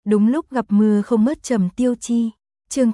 Đúng lúc gặp mưa không ngớt Trầm Tiêu Chi. Chương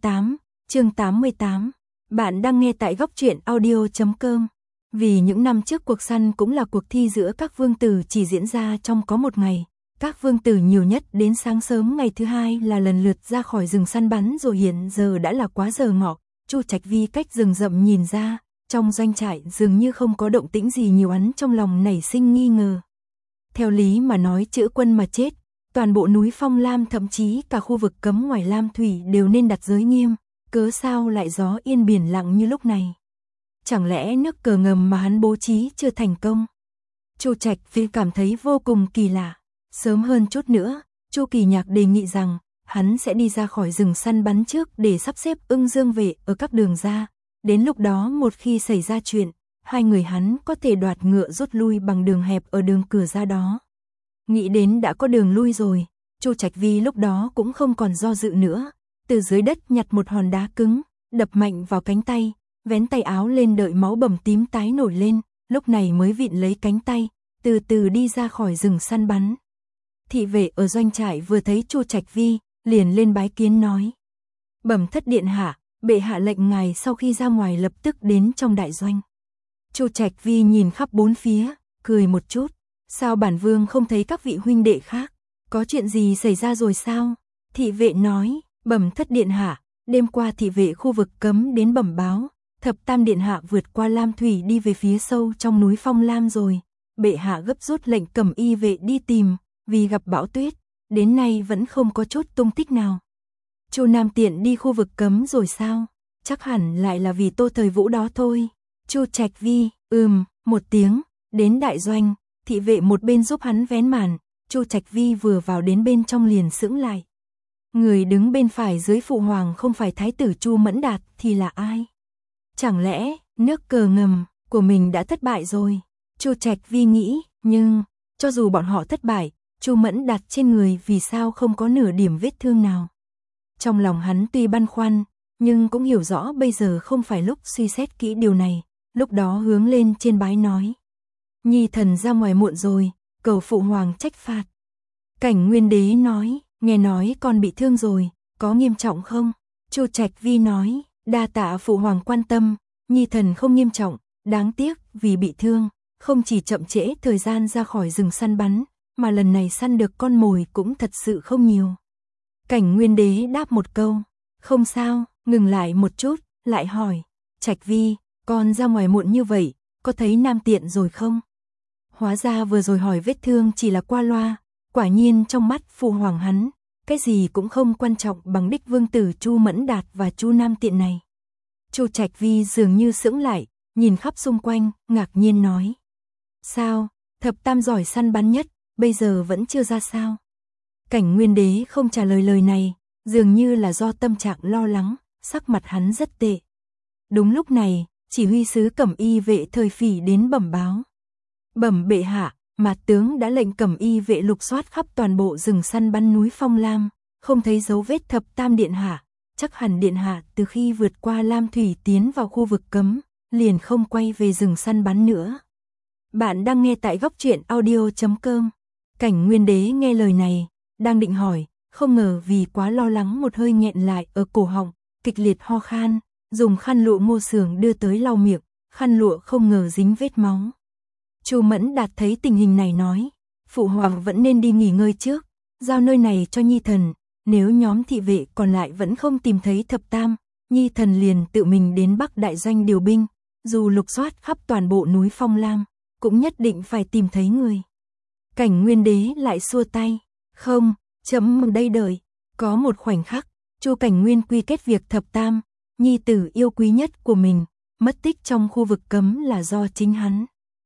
88. Bạn đang nghe tại góc truyện audio.com. Vì những năm trước cuộc săn cũng là cuộc thi giữa các vương tử chỉ diễn ra trong có một ngày. Các vương tử nhiều nhất đến sáng sớm ngày thứ hai là lần lượt ra khỏi rừng săn bắn, rồi hiện giờ đã là quá giờ ngọ. Chu Trạch Vi cách rừng rậm nhìn ra, trong doanh trại dường như không có động tĩnh gì nhiều, hắn trong lòng nảy sinh nghi ngờ. Theo lý mà nói, chữa quân mà chết, toàn bộ núi Phong Lam thậm chí cả khu vực cấm ngoài Lam Thủy đều nên đặt giới nghiêm, cớ sao lại gió yên biển lặng như lúc này? Chẳng lẽ nước cờ ngầm mà hắn bố trí chưa thành công? Chu Trạch Vi cảm thấy vô cùng kỳ lạ. Sớm hơn chút nữa, Chu Kỳ Nhạc đề nghị rằng hắn sẽ đi ra khỏi rừng săn bắn trước để sắp xếp Ưng Dương vệ ở các đường ra. Đến lúc đó một khi xảy ra chuyện, hai người hắn có thể đoạt ngựa rút lui bằng đường hẹp ở đường cửa ra đó. Nghĩ đến đã có đường lui rồi, Chu Trạch Vi lúc đó cũng không còn do dự nữa, từ dưới đất nhặt một hòn đá cứng, đập mạnh vào cánh tay, vén tay áo lên đợi máu bầm tím tái nổi lên, lúc này mới vịn lấy cánh tay, từ từ đi ra khỏi rừng săn bắn. Thị vệ ở doanh trại vừa thấy Chu Trạch Vi, liền lên bái kiến nói: "Bẩm thất điện hạ, bệ hạ lệnh ngài sau khi ra ngoài lập tức đến trong đại doanh." Chu Trạch Vi nhìn khắp bốn phía, cười một chút: "Sao bản vương không thấy các vị huynh đệ khác? Có chuyện gì xảy ra rồi sao?" Thị vệ nói: "Bẩm thất điện hạ, đêm qua thị vệ khu vực cấm đến bẩm báo, Thập Tam điện hạ vượt qua Lam Thủy đi về phía sâu trong núi Phong Lam rồi. Bệ hạ gấp rút lệnh Cẩm Y vệ đi tìm, vì gặp bão tuyết, đến nay vẫn không có chút tung tích nào." Chu Nam Tiện đi khu vực cấm rồi sao? Chắc hẳn lại là vì Tô Thời Vũ đó thôi. Chu Trạch Vi, một tiếng, đến đại doanh, thị vệ một bên giúp hắn vén màn, Chu Trạch Vi vừa vào đến bên trong liền sững lại. Người đứng bên phải dưới phụ hoàng không phải thái tử Chu Mẫn Đạt thì là ai? Chẳng lẽ nước cờ ngầm của mình đã thất bại rồi? Chu Trạch Vi nghĩ, nhưng cho dù bọn họ thất bại, Chu Mẫn Đạt trên người vì sao không có nửa điểm vết thương nào? Trong lòng hắn tuy băn khoăn, nhưng cũng hiểu rõ bây giờ không phải lúc suy xét kỹ điều này, lúc đó hướng lên trên bái nói: "Nhi thần ra ngoài muộn rồi, cầu phụ hoàng trách phạt." Cảnh Nguyên Đế nói: "Nghe nói con bị thương rồi, có nghiêm trọng không?" Chu Trạch Vi nói: "Đa tạ phụ hoàng quan tâm, nhi thần không nghiêm trọng, đáng tiếc vì bị thương, không chỉ chậm trễ thời gian ra khỏi rừng săn bắn, mà lần này săn được con mồi cũng thật sự không nhiều." Cảnh Nguyên Đế đáp một câu: "Không sao." Ngừng lại một chút, lại hỏi: "Trạch Vi, con ra ngoài muộn như vậy, có thấy Nam Tiện rồi không?" Hóa ra vừa rồi hỏi vết thương chỉ là qua loa, quả nhiên trong mắt phụ hoàng hắn, cái gì cũng không quan trọng bằng đích vương tử Chu Mẫn Đạt và Chu Nam Tiện này. Chu Trạch Vi dường như sững lại, nhìn khắp xung quanh, ngạc nhiên nói: "Sao, Thập Tam giỏi săn bắn nhất, bây giờ vẫn chưa ra sao?" Cảnh Nguyên Đế không trả lời lời này, dường như là do tâm trạng lo lắng, sắc mặt hắn rất tệ. Đúng lúc này, chỉ huy sứ Cẩm Y vệ Thời Phỉ đến bẩm báo: "Bẩm bệ hạ, Mạt tướng đã lệnh Cẩm Y vệ lục soát khắp toàn bộ rừng săn bắn núi Phong Lam, không thấy dấu vết Thập Tam điện hạ, chắc hẳn điện hạ từ khi vượt qua Lam Thủy tiến vào khu vực cấm, liền không quay về rừng săn bắn nữa." Bạn đang nghe tại góc truyện audio.com. Cảnh Nguyên Đế nghe lời này, đang định hỏi, không ngờ vì quá lo lắng một hơi nghẹn lại ở cổ họng, kịch liệt ho khan, dùng khăn lụa Ngô Sường đưa tới lau miệng, khăn lụa không ngờ dính vết máu. Chu Mẫn Đạt thấy tình hình này nói: "Phụ hoàng vẫn nên đi nghỉ ngơi trước, giao nơi này cho nhi thần, nếu nhóm thị vệ còn lại vẫn không tìm thấy Thập Tam, nhi thần liền tự mình đến Bắc Đại doanh điều binh, dù lục soát khắp toàn bộ núi Phong Lam, cũng nhất định phải tìm thấy người." Cảnh Nguyên Đế lại xua tay: "Không, chấm ở đây đợi." Có một khoảnh khắc, Chu Cảnh Nguyên quy kết việc Thập Tam, nhi tử yêu quý nhất của mình, mất tích trong khu vực cấm là do chính hắn.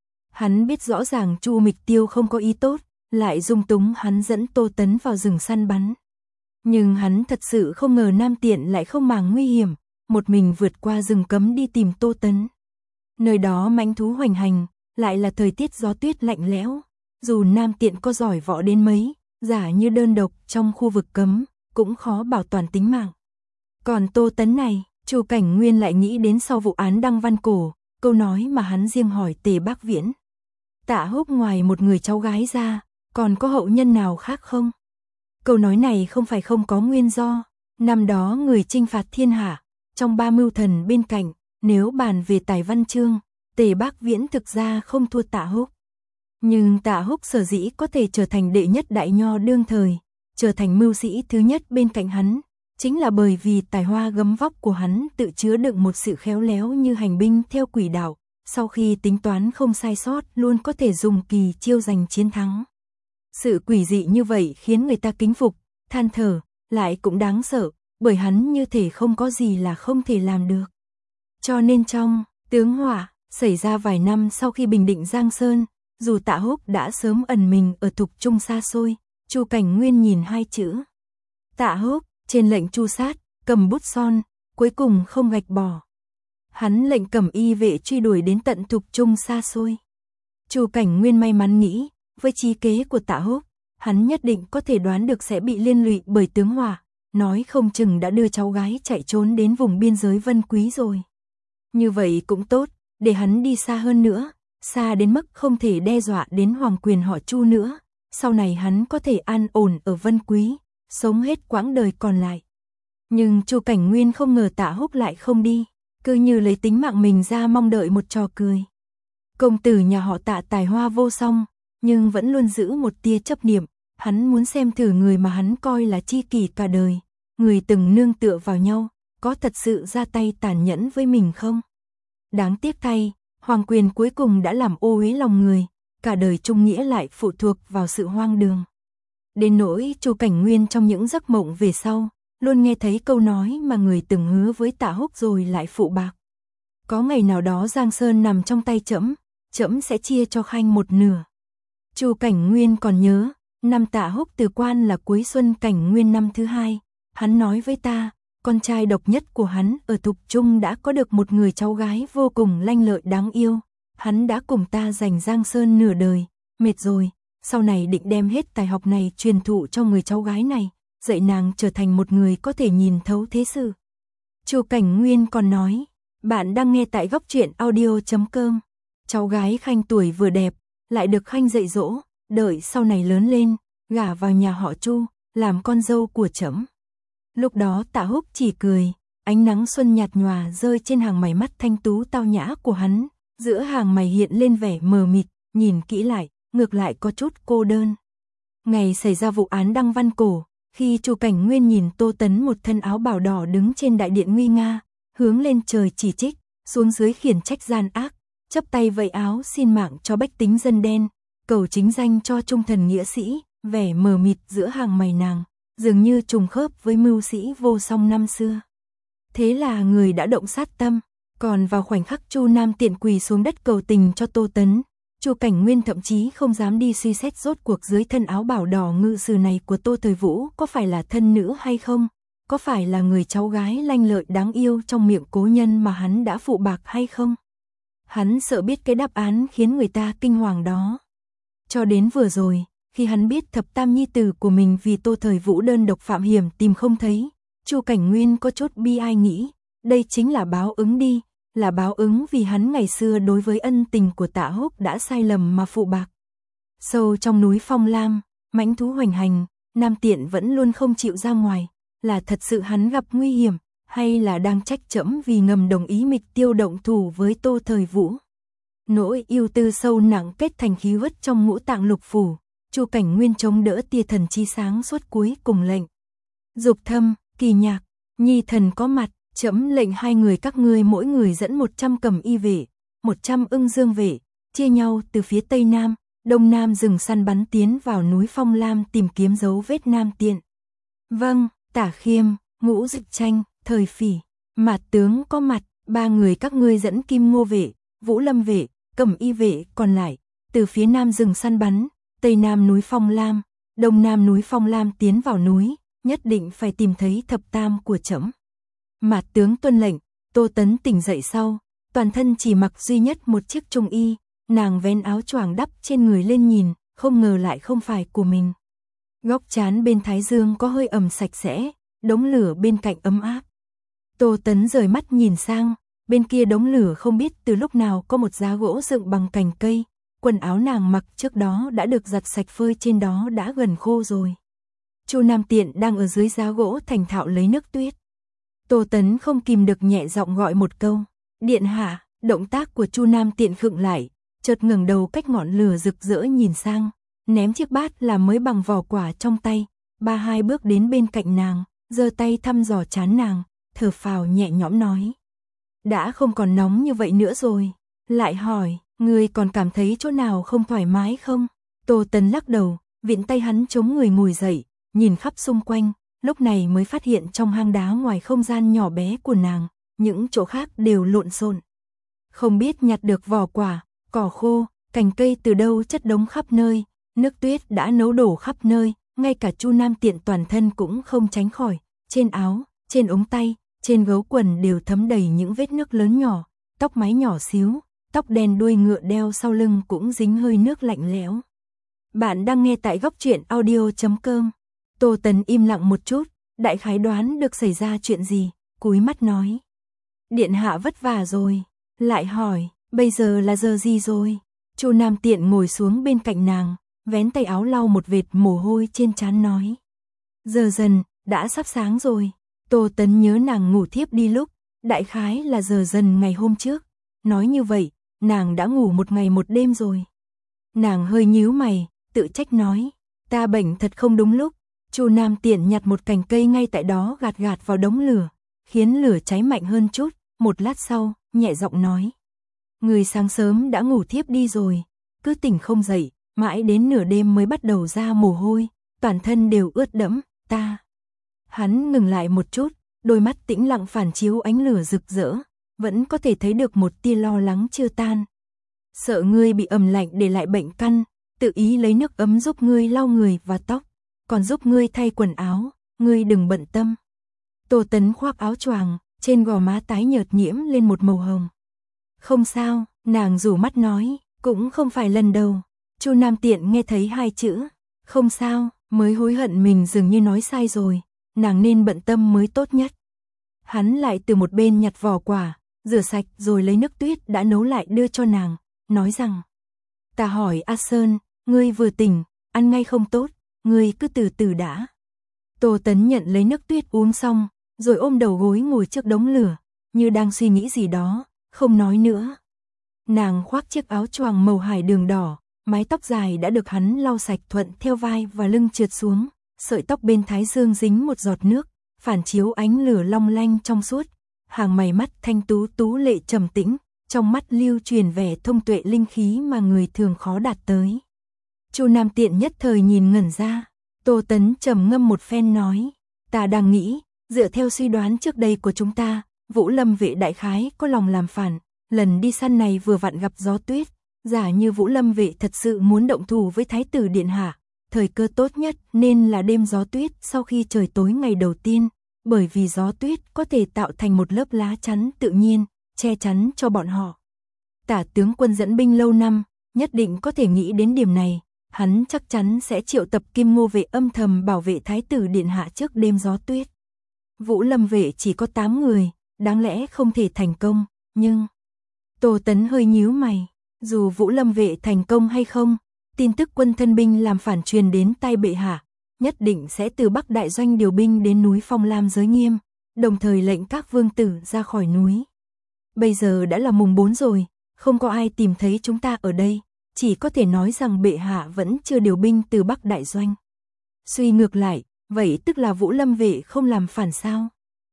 Hắn biết rõ ràng Chu Mịch Tiêu không có ý tốt, lại dung túng hắn dẫn Tô Tấn vào rừng săn bắn. Nhưng hắn thật sự không ngờ Nam Tiện lại không màng nguy hiểm, một mình vượt qua rừng cấm đi tìm Tô Tấn. Nơi đó mãnh thú hoành hành, lại là thời tiết gió tuyết lạnh lẽo, dù Nam Tiện có giỏi võ đến mấy, giả như đơn độc trong khu vực cấm, cũng khó bảo toàn tính mạng. Còn Tô Tấn này, Chu Cảnh Nguyên lại nghĩ đến sau vụ án Đăng Văn Cổ, câu nói mà hắn riêng hỏi Tề Bác Viễn: "Tạ Húc ngoài một người cháu gái ra, còn có hậu nhân nào khác không?" Câu nói này không phải không có nguyên do. Năm đó người chinh phạt thiên hạ, trong 3 mưu thần bên cạnh, nếu bàn về tài văn chương, Tề Bác Viễn thực ra không thua Tạ Húc. Nhưng Tạ Húc sở dĩ có thể trở thành đệ nhất đại nho đương thời, trở thành mưu sĩ thứ nhất bên cạnh hắn, chính là bởi vì tài hoa gấm vóc của hắn tự chứa đựng một sự khéo léo như hành binh theo quỷ đạo, sau khi tính toán không sai sót luôn có thể dùng kỳ chiêu giành chiến thắng. Sự quỷ dị như vậy khiến người ta kính phục, than thở, lại cũng đáng sợ, bởi hắn như thể không có gì là không thể làm được. Cho nên trong Tướng Hỏa, xảy ra vài năm sau khi bình định Giang Sơn, dù Tạ Húc đã sớm ẩn mình ở thục trung xa xôi, Chu Cảnh Nguyên nhìn hai chữ Tạ Húc trên lệnh tru sát, cầm bút son, cuối cùng không gạch bỏ. Hắn lệnh cẩm y vệ truy đuổi đến tận thục trung xa xôi. Chu Cảnh Nguyên may mắn nghĩ, với trí kế của Tạ Húc, hắn nhất định có thể đoán được sẽ bị liên lụy bởi Tướng Hỏa, nói không chừng đã đưa cháu gái chạy trốn đến vùng biên giới Vân Quý rồi. Như vậy cũng tốt, để hắn đi xa hơn nữa, xa đến mức không thể đe dọa đến hoàng quyền họ Chu nữa, sau này hắn có thể an ổn ở Vân Quý, sống hết quãng đời còn lại. Nhưng Chu Cảnh Nguyên không ngờ Tạ Húc lại không đi, cứ như lấy tính mạng mình ra mong đợi một trò cười. Công tử nhà họ Tạ tài hoa vô song, nhưng vẫn luôn giữ một tia chấp niệm, hắn muốn xem thử người mà hắn coi là tri kỷ cả đời, người từng nương tựa vào nhau, có thật sự ra tay tàn nhẫn với mình không? Đáng tiếc thay, hoàng quyền cuối cùng đã làm ô uế lòng người, cả đời trung nghĩa lại phụ thuộc vào sự hoang đường. Đến nỗi Chu Cảnh Nguyên trong những giấc mộng về sau, luôn nghe thấy câu nói mà người từng hứa với Tạ Húc rồi lại phụ bạc. Có ngày nào đó Giang Sơn nằm trong tay trẫm, trẫm sẽ chia cho Khanh một nửa. Chu Cảnh Nguyên còn nhớ, năm Tạ Húc từ quan là cuối xuân Cảnh Nguyên năm thứ 2, hắn nói với ta, con trai độc nhất của hắn ở thục trung đã có được một người cháu gái vô cùng lanh lợi đáng yêu, hắn đã cùng ta giành Giang Sơn nửa đời, mệt rồi, sau này định đem hết tài học này truyền thụ cho người cháu gái này, dạy nàng trở thành một người có thể nhìn thấu thế sự. Chu Cảnh Nguyên còn nói, bạn đang nghe tại Góc Truyện Audio.com, cháu gái Khanh tuổi vừa đẹp, lại được Khanh dạy dỗ, đợi sau này lớn lên, gả vào nhà họ Chu, làm con dâu của trẫm. Lúc đó Tạ Húc chỉ cười, ánh nắng xuân nhạt nhòa rơi trên hàng mày mắt thanh tú tao nhã của hắn, giữa hàng mày hiện lên vẻ mờ mịt, nhìn kỹ lại, ngược lại có chút cô đơn. Ngày xảy ra vụ án Đăng Văn Cổ, khi Chu Cảnh Nguyên nhìn Tô Tấn một thân áo bào đỏ đứng trên đại điện nguy nga, hướng lên trời chỉ trích, xuống dưới khiển trách gian ác, chắp tay vẫy áo xin mạng cho bách tính dân đen, cầu chính danh cho trung thần nghĩa sĩ, vẻ mờ mịt giữa hàng mày nàng, dường như trùng khớp với mưu sĩ vô song năm xưa. Thế là người đã động sát tâm, còn vào khoảnh khắc Chu Nam Tiện quỳ xuống đất cầu tình cho Tô Tấn, Chu Cảnh Nguyên thậm chí không dám đi suy xét rốt cuộc dưới thân áo bào đỏ ngự sử này của Tô Thời Vũ có phải là thân nữ hay không, có phải là người cháu gái lanh lợi đáng yêu trong miệng cố nhân mà hắn đã phụ bạc hay không. Hắn sợ biết cái đáp án khiến người ta kinh hoàng đó. Cho đến vừa rồi, khi hắn biết thập tam nhi tử của mình vì Tô Thời Vũ đơn độc phạm hiểm tìm không thấy, Chu Cảnh Nguyên có chút bi ai nghĩ, đây chính là báo ứng đi, là báo ứng vì hắn ngày xưa đối với ân tình của Tạ Húc đã sai lầm mà phụ bạc. Sâu trong núi Phong Lam, mãnh thú hoành hành, Nam Tiện vẫn luôn không chịu ra ngoài, là thật sự hắn gặp nguy hiểm, hay là đang trách trẫm vì ngầm đồng ý mịch tiêu động thủ với Tô Thời Vũ. Nỗi yêu tư sâu nặng kết thành khí uất trong ngũ tạng lục phủ, Chu Cảnh Nguyên chống đỡ tia thần chi sáng suốt cuối cùng lệnh. Dục Thâm, Kỳ Nhạc, Nhi thần có mặt, trẫm lệnh hai người các ngươi mỗi người dẫn 100 cầm y vệ, 100 ưng dương vệ, chia nhau từ phía Tây Nam, Đông Nam rừng săn bắn tiến vào núi Phong Lam tìm kiếm dấu vết Nam Tiện. Vâng, Tả Khiêm, Ngũ Dịch Tranh, Thời Phỉ, Mạt tướng có mặt, ba người các ngươi dẫn Kim Ngô vệ, Vũ Lâm vệ, Cẩm y vệ còn lại, từ phía Nam rừng săn bắn, Tây Nam núi Phong Lam, Đông Nam núi Phong Lam tiến vào núi, nhất định phải tìm thấy thập tam của trẫm. Mạt tướng tuân lệnh. Tô Tấn tỉnh dậy sau, toàn thân chỉ mặc duy nhất một chiếc trung y, nàng vén áo choàng đắp trên người lên nhìn, không ngờ lại không phải của mình. Góc trán bên thái dương có hơi ẩm sạch sẽ, đống lửa bên cạnh ấm áp. Tô Tấn rời mắt nhìn sang, bên kia đống lửa không biết từ lúc nào có một giá gỗ dựng bằng cành cây, quần áo nàng mặc trước đó đã được giặt sạch phơi trên đó đã gần khô rồi. Chu Nam Tiện đang ở dưới giá gỗ thành thạo lấy nước tuyết. Tô Tấn không kìm được nhẹ giọng gọi một câu, điện hạ. Động tác của Chu Nam Tiện khựng lại, chợt ngẩng đầu cách ngọn lửa rực rỡ nhìn sang, ném chiếc bát làm mới bằng vỏ quả trong tay, hai bước đến bên cạnh nàng, giơ tay thăm dò trán nàng, thở phào nhẹ nhõm nói: đã không còn nóng như vậy nữa rồi. Lại hỏi, ngươi còn cảm thấy chỗ nào không thoải mái không? Tô Tấn lắc đầu, vịn tay hắn chống người ngồi dậy, nhìn khắp xung quanh, lúc này mới phát hiện trong hang đá ngoài không gian nhỏ bé của nàng, những chỗ khác đều lộn xộn. Không biết nhặt được vỏ quả, cỏ khô, cành cây từ đâu chất đống khắp nơi, nước tuyết đã nấu đổ khắp nơi, ngay cả Chu Nam Tiện toàn thân cũng không tránh khỏi, trên áo, trên ống tay, trên gấu quần đều thấm đầy những vết nước lớn nhỏ, tóc mái nhỏ xíu, tóc đen đuôi ngựa đeo sau lưng cũng dính hơi nước lạnh lẽo. Bạn đang nghe tại Góc Truyện Audio.com. Tô Tấn im lặng một chút, đại khái đoán được xảy ra chuyện gì, cúi mắt nói: điện hạ vất vả rồi. Lại hỏi, bây giờ là giờ gì rồi? Chu Nam Tiện ngồi xuống bên cạnh nàng, vén tay áo lau một vệt mồ hôi trên trán nói: giờ dần, đã sắp sáng rồi. Tô Tấn nhớ nàng ngủ thiếp đi lúc, đại khái là giờ dần ngày hôm trước. Nói như vậy, nàng đã ngủ một ngày một đêm rồi. Nàng hơi nhíu mày, tự trách nói: ta bệnh thật không đúng lúc. Chu Nam Tiện nhặt một cành cây ngay tại đó gạt gạt vào đống lửa, khiến lửa cháy mạnh hơn chút. Một lát sau, nhẹ giọng nói: người sáng sớm đã ngủ thiếp đi rồi, cứ tỉnh không dậy, mãi đến nửa đêm mới bắt đầu ra mồ hôi, toàn thân đều ướt đẫm. Ta. Hắn ngừng lại một chút, đôi mắt tĩnh lặng phản chiếu ánh lửa rực rỡ, vẫn có thể thấy được một tia lo lắng chưa tan. Sợ ngươi bị ẩm lạnh để lại bệnh căn, tự ý lấy nước ấm giúp ngươi lau người và tóc, còn giúp ngươi thay quần áo, ngươi đừng bận tâm. Tô Tấn khoác áo choàng, trên gò má tái nhợt nhiễm lên một màu hồng. Không sao, nàng rủ mắt nói, cũng không phải lần đầu. Chu Nam Tiện nghe thấy hai chữ không sao, mới hối hận mình dường như nói sai rồi, nàng nên bận tâm mới tốt nhất. Hắn lại từ một bên nhặt vỏ quả, rửa sạch rồi lấy nước tuyết đã nấu lại đưa cho nàng, nói rằng: ta hỏi A Sơn, ngươi vừa tỉnh, ăn ngay không tốt, ngươi cứ từ từ đã. Tô Tấn nhận lấy nước tuyết uống xong, rồi ôm đầu gối ngồi trước đống lửa, như đang suy nghĩ gì đó, không nói nữa. Nàng khoác chiếc áo choàng màu hải đường đỏ, mái tóc dài đã được hắn lau sạch thuận theo vai và lưng trượt xuống, sợi tóc bên thái dương dính một giọt nước, phản chiếu ánh lửa long lanh trong suốt, hàng mày mắt thanh tú tú lệ trầm tĩnh, trong mắt lưu truyền vẻ thông tuệ linh khí mà người thường khó đạt tới. Chu Nam Tiện nhất thời nhìn ngẩn ra. Tô Tấn trầm ngâm một phen nói: ta đang nghĩ, dựa theo suy đoán trước đây của chúng ta, Vũ Lâm vệ đại khái có lòng làm phản, lần đi săn này vừa vặn gặp gió tuyết, giả như Vũ Lâm vệ thật sự muốn động thủ với Thái tử điện hạ, thời cơ tốt nhất nên là đêm gió tuyết sau khi trời tối ngày đầu tiên, bởi vì gió tuyết có thể tạo thành một lớp lá chắn tự nhiên, che chắn cho bọn họ. Tả tướng quân dẫn binh lâu năm, nhất định có thể nghĩ đến điểm này, hắn chắc chắn sẽ triệu tập Kim Ngô vệ âm thầm bảo vệ Thái tử điện hạ trước đêm gió tuyết. Vũ Lâm vệ chỉ có 8 người, đáng lẽ không thể thành công, nhưng... Tô Tấn hơi nhíu mày, dù Vũ Lâm vệ thành công hay không, tin tức quân thân binh làm phản truyền đến tai bệ hạ, nhất định sẽ từ Bắc Đại Doanh điều binh đến núi Phong Lam Giới Nghiêm, đồng thời lệnh các vương tử ra khỏi núi. Bây giờ đã là mùng 4 rồi, không có ai tìm thấy chúng ta ở đây, chỉ có thể nói rằng bệ hạ vẫn chưa điều binh từ Bắc Đại Doanh. Suy ngược lại, vậy tức là Vũ Lâm vệ không làm phản sao?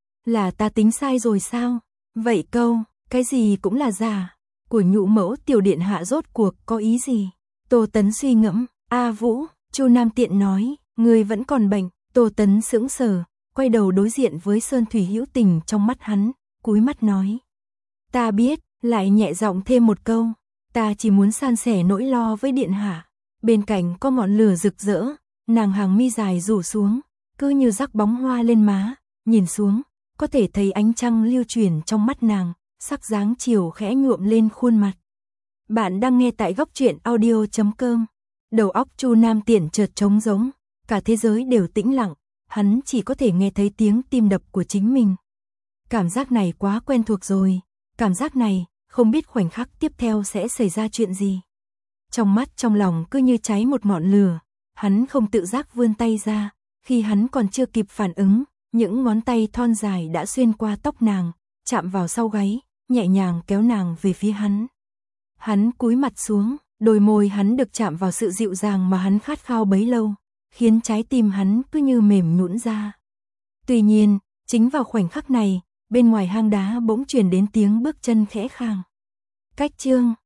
Là ta tính sai rồi sao? Vậy câu, cái gì cũng là giả, của Nhũ mẫu tiểu điện hạ rốt cuộc có ý gì? Tô Tấn suy ngẫm, Vũ, Chu Nam Tiện nói, người vẫn còn bệnh. Tô Tấn sững sờ, quay đầu đối diện với Sơn Thủy hữu tình trong mắt hắn, cúi mắt nói: ta biết, lại nhẹ giọng thêm một câu, ta chỉ muốn san sẻ nỗi lo với điện hạ. Bên cạnh có ngọn lửa rực rỡ, nàng hàng mi dài rủ xuống, cứ như rắc bóng hoa lên má, nhìn xuống, có thể thấy ánh trăng lưu chuyển trong mắt nàng, sắc dáng chiều khẽ nhuộm lên khuôn mặt. Bạn đang nghe tại Góc Truyện Audio.com. Đầu óc Chu Nam Tiện chợt trống rỗng, cả thế giới đều tĩnh lặng, hắn chỉ có thể nghe thấy tiếng tim đập của chính mình. Cảm giác này quá quen thuộc rồi, cảm giác này, không biết khoảnh khắc tiếp theo sẽ xảy ra chuyện gì. Trong mắt trong lòng cứ như cháy một ngọn lửa, hắn không tự giác vươn tay ra, Khi hắn còn chưa kịp phản ứng, những ngón tay thon dài đã xuyên qua tóc nàng, chạm vào sau gáy, nhẹ nhàng kéo nàng về phía hắn. Hắn cúi mặt xuống, đôi môi hắn được chạm vào sự dịu dàng mà hắn khát khao bấy lâu, khiến trái tim hắn cứ như mềm nhũn ra. Tuy nhiên, chính vào khoảnh khắc này, bên ngoài hang đá bỗng truyền đến tiếng bước chân khẽ khàng. Cách chương